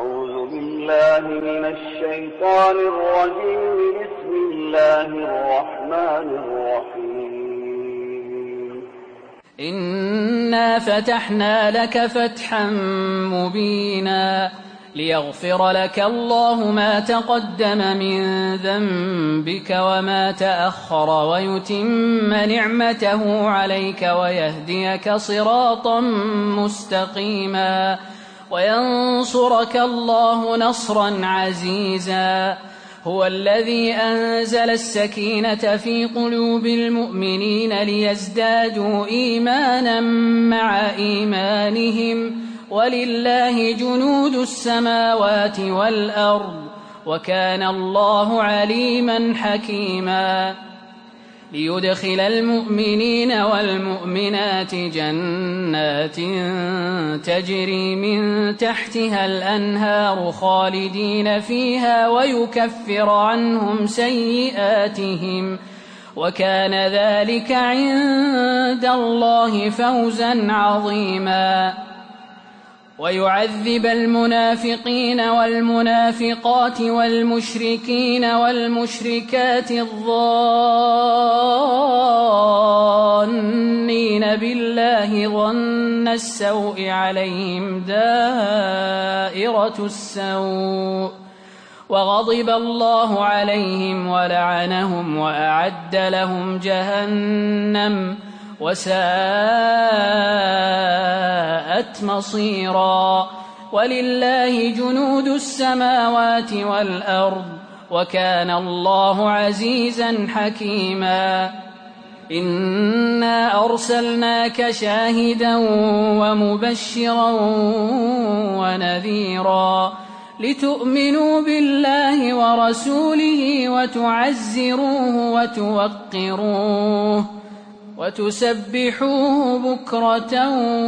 أعوذ بالله من الشيطان الرجيم. بسم الله الرحمن الرحيم. إنا فتحنا لك فتحا مبينا ليغفر لك الله ما تقدم من ذنبك وما تأخر ويتم نعمته عليك ويهديك صراطا مستقيما وينصرك الله نصرا عزيزا. هو الذي أنزل السكينة في قلوب المؤمنين ليزدادوا إيمانا مع إيمانهم ولله جنود السماوات والأرض وكان الله عليما حكيما. ليدخل المؤمنين والمؤمنات جنات تجري من تحتها الأنهار خالدين فيها ويكفر عنهم سيئاتهم وكان ذلك عند الله فوزا عظيما. ويعذب المنافقين والمنافقات والمشركين والمشركات الظانين بالله ظن السوء عليهم دائرة السوء وغضب الله عليهم ولعنهم وأعد لهم جهنم وساءت مصيرا. ولله جنود السماوات والأرض وكان الله عزيزا حكيما. إنا أرسلناك شاهدا ومبشرا ونذيرا لتؤمنوا بالله ورسوله وتعزروه وتوقروه وتسبحوه بكرة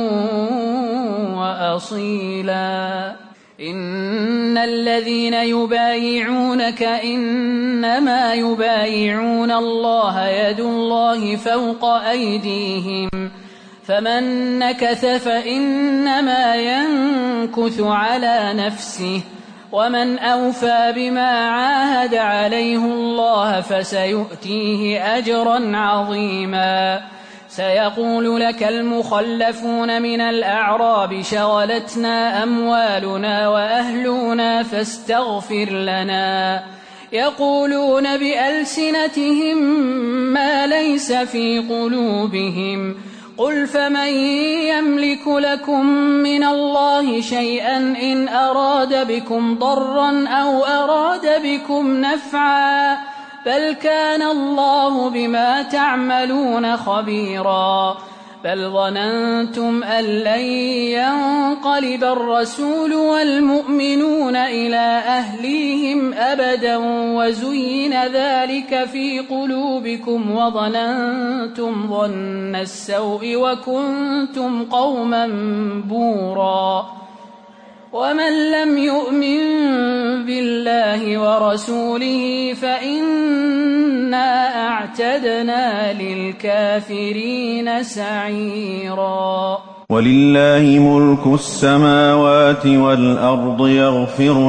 وأصيلا. إن الذين يبايعونك إنما يبايعون الله يد الله فوق أيديهم فمن نكث فإنما ينكث على نفسه ومن أوفى بما عاهد عليه الله فسيؤتيه أجرا عظيما. سيقول لك المخلفون من الأعراب شغلتنا أموالنا وأهلنا فاستغفر لنا يقولون بألسنتهم ما ليس في قلوبهم قل فمن يملك لكم من الله شيئا إن أراد بكم ضرا أو أراد بكم نفعا بل كان الله بما تعملون خبيرا. بل ظننتم أن لن ينقلب الرسول والمؤمنون إلى أهليهم أبدا وزين ذلك في قلوبكم وظننتم ظن السوء وكنتم قوما بورا. ومن لم يؤمن بالله ورسوله فإنا أعتدنا للكافرين سعيرا. ولله ملك السماوات والأرض يغفر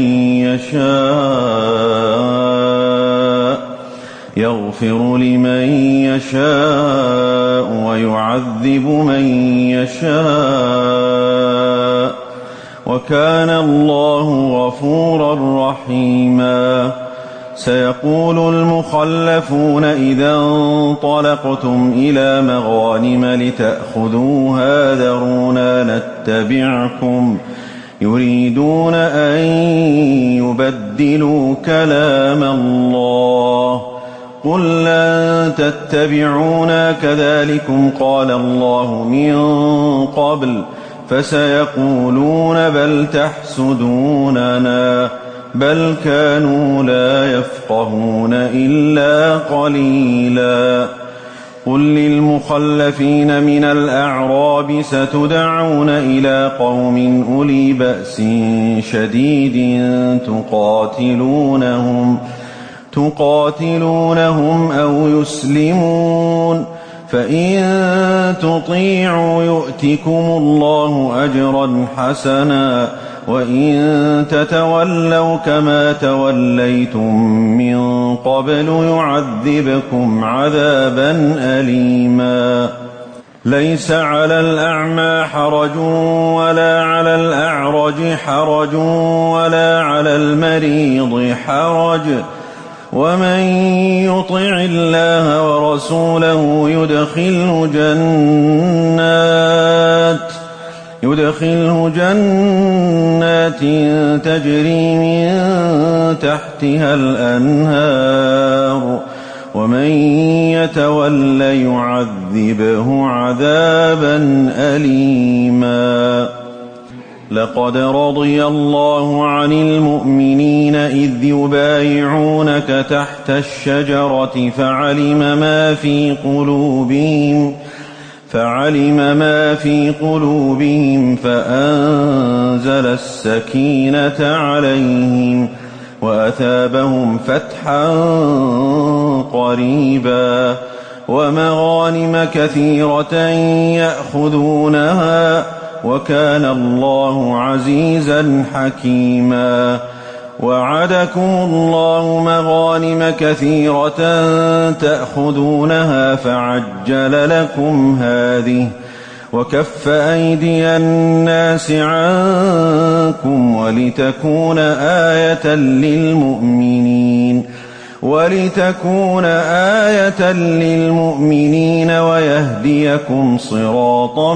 لمن يشاء ويعذب من يشاء وكان الله غفورا رحيما. سيقول المخلفون إذا انطلقتم إلى مغانم لتأخذوها ذرونا نتبعكم يريدون أن يبدلوا كلام الله قل لن تتبعونا كذلكم قال الله من قبل فسيقولون بل تحسدوننا بل كانوا لا يفقهون إلا قليلا. قل للمخلفين من الأعراب ستدعون إلى قوم أولي بأس شديد تقاتلونهم أو يسلمون فإن تطيعوا يؤتكم الله أجرا حسنا وإن تتولوا كما توليتم من قبل يعذبكم عذابا أليما ليس على الأعمى حرج ولا على الأعرج حرج ولا على المريض حرج ومن يطع الله ورسوله يدخله جنات تجري من تحتها الأنهار ومن يتول يعذبه عذابا أليما لقد رضي الله عن المؤمنين إذ يبايعونك تحت الشجرة فعلم ما في قلوبهم فأنزل السكينة عليهم وأثابهم فتحا قريبا ومغانم كثيرة يأخذونها وكان الله عزيزا حكيما وعدكم الله مغانم كثيرة تأخذونها فعجل لكم هذه وكف أيدي الناس عنكم ولتكون آية للمؤمنين ويهديكم صراطا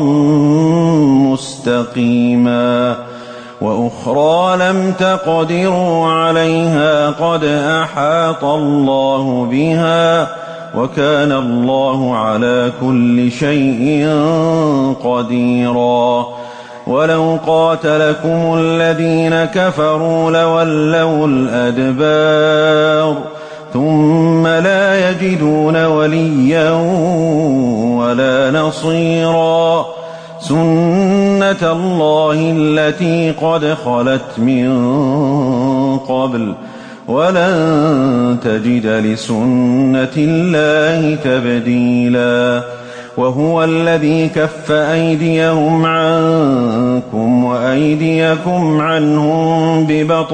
مستقيما وأخرى لم تقدروا عليها قد أحاط الله بها وكان الله على كل شيء قديرا ولو قاتلكم الذين كفروا لولوا الأدبار ثم لا يجدون وليا ولا نصيرا سنة الله التي قد خلت من قبل ولن تجد لسنة الله تبديلا وهو الذي كف أيديهم عنكم وأيديكم عنهم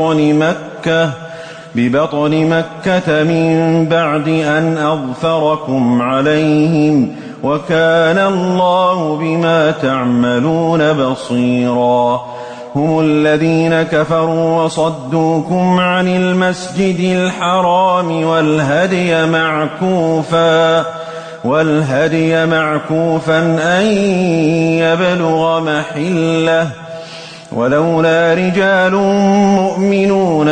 ببطن مكة من بعد أن أظفركم عليهم وكان الله بما تعملون بصيرا هم الذين كفروا وصدوكم عن المسجد الحرام والهدي معكوفا أن يبلغ محله ولولا رجال مؤمنون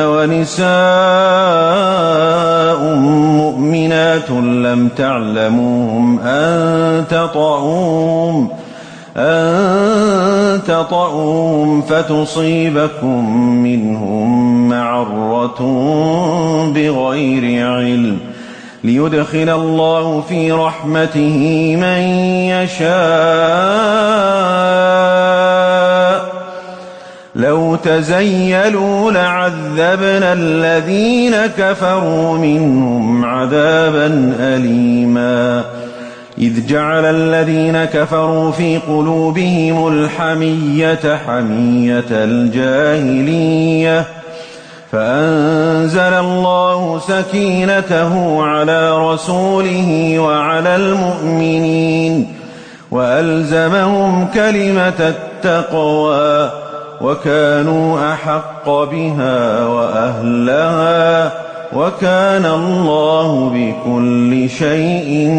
ونساء مؤمنات لم تعلموهم أن تطؤوهم فتصيبكم منهم معرة بغير علم ليدخل الله في رحمته من يشاء لو تزيلوا لعذبنا الذين كفروا منهم عذابا أليما إذ جعل الذين كفروا في قلوبهم الحمية حمية الجاهلية فأنزل الله سكينته على رسوله وعلى المؤمنين وألزمهم كلمة التقوى وكانوا أحق بها وأهلها وكان الله بكل شيء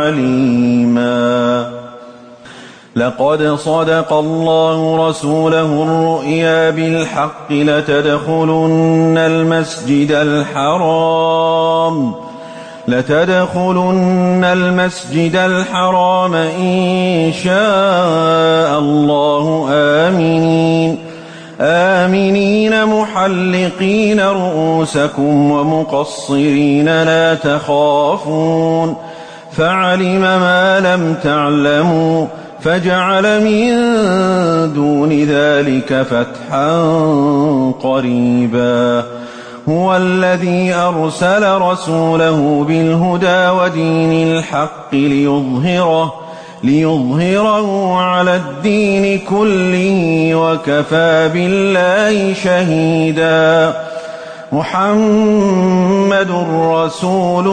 عليما لقد صدق الله رسوله الرؤيا بالحق لتدخلن المسجد الحرام إن شاء الله آمنين محلقين رؤوسكم ومقصرين لا تخافون فعلم ما لم تعلموا فجعل من دون ذلك فتحا قريبا هو الذي أرسل رسوله بالهدى ودين الحق ليظهره على الدين كله وكفى بالله شهيدا. محمد رسول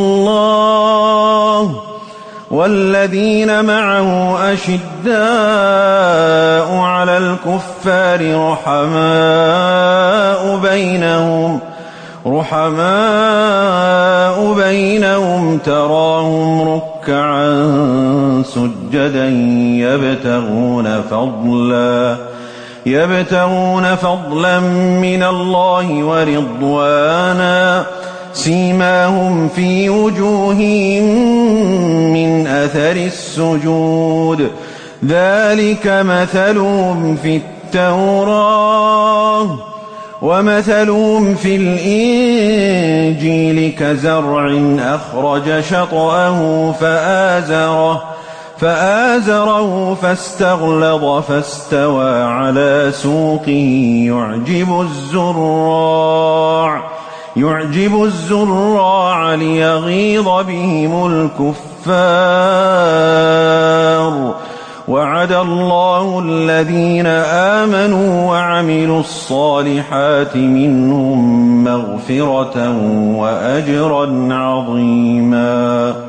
الله والذين معه أشداء على الكفار رحماء بينهم تراهم ركعا سجدا يبتغون فضلا من الله ورضوانا سيماهم في وجوههم من أثر السجود ذلك مثلهم في التوراة ومثلهم في الإنجيل كزرع أخرج شطأه فآزره فاستغلظ فاستوى على سوقه يعجب الزراع ليغيظ بهم الكفار. وعد الله الذين آمنوا وعملوا الصالحات منهم مغفرة وأجرا عظيما.